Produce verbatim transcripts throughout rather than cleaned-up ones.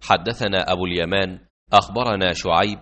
حدثنا أبو اليمان أخبرنا شعيب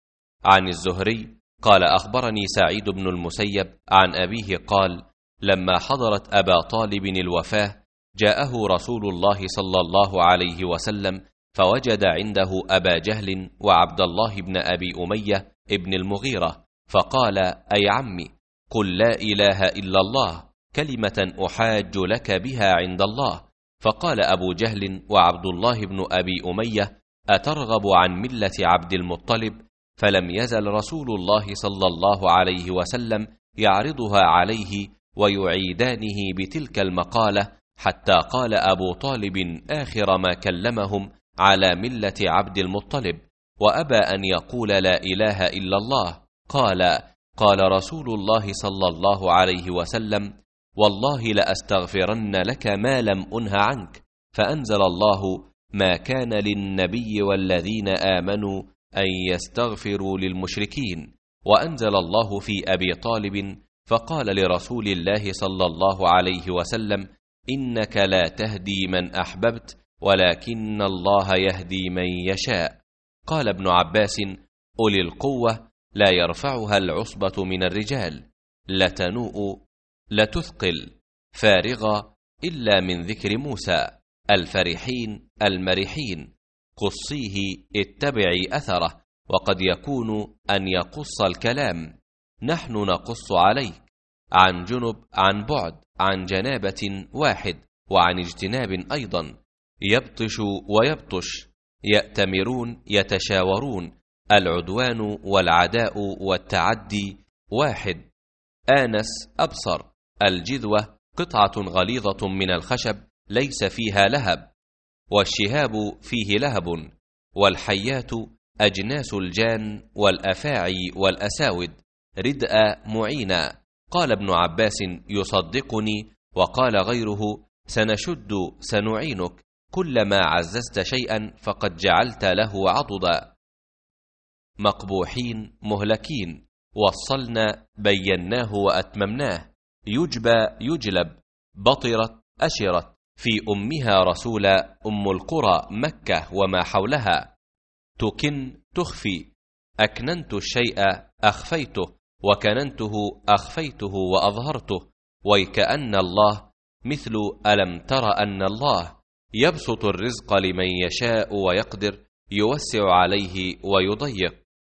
عن الزهري قال أخبرني سعيد بن المسيب عن أبيه قال لما حضرت أبا طالب الوفاة جاءه رسول الله صلى الله عليه وسلم فوجد عنده أبا جهل وعبد الله بن أبي أمية ابن المغيرة، فقال أي عمي قل لا إله إلا الله كلمة أحاج لك بها عند الله. فقال أبو جهل وعبد الله بن أبي أمية أترغب عن ملة عبد المطلب؟ فلم يزل رسول الله صلى الله عليه وسلم يعرضها عليه ويعيدانه بتلك المقالة حتى قال أبو طالب آخر ما كلمهم على ملة عبد المطلب، وأبى أن يقول لا إله إلا الله. قال قال رسول الله صلى الله عليه وسلم والله لأستغفرن لك ما لم أنه عنك. فأنزل الله ما كان للنبي والذين آمنوا أن يستغفروا للمشركين، وأنزل الله في أبي طالب فقال لرسول الله صلى الله عليه وسلم إنك لا تهدي من أحببت ولكن الله يهدي من يشاء. قال ابن عباس أولي القوة لا يرفعها العصبة من الرجال، لتنوء لتثقل فارغة إلا من ذكر موسى، الفرحين المرحين قصيه اتبعي أثره، وقد يكون أن يقص الكلام نحن نقص عليك عن جنب عن بعد عن جنابة واحد وعن اجتناب أيضا، يبطش ويبطش، يأتمرون يتشاورون، العدوان والعداء والتعدي واحد، آنس أبصر، الجذوة قطعة غليظة من الخشب ليس فيها لهب، والشهاب فيه لهب، والحيات أجناس الجان والأفاعي والأساود، ردء معينا. قال ابن عباس يصدقني، وقال غيره سنشد سنعينك، كلما عززت شيئا فقد جعلت له عضدا. مقبوحين مهلكين، وصلنا بيناه وأتممناه، يجبى يجلب، بطرت أشرت، في أمها رسول أم القرى مكة وما حولها، تكن تخفي، أكننت الشيء أخفيته، وكننته أخفيته وأظهرته، ويكأن الله مثل ألم تر أن الله يبسط الرزق لمن يشاء ويقدر، يوسع عليه ويضيق.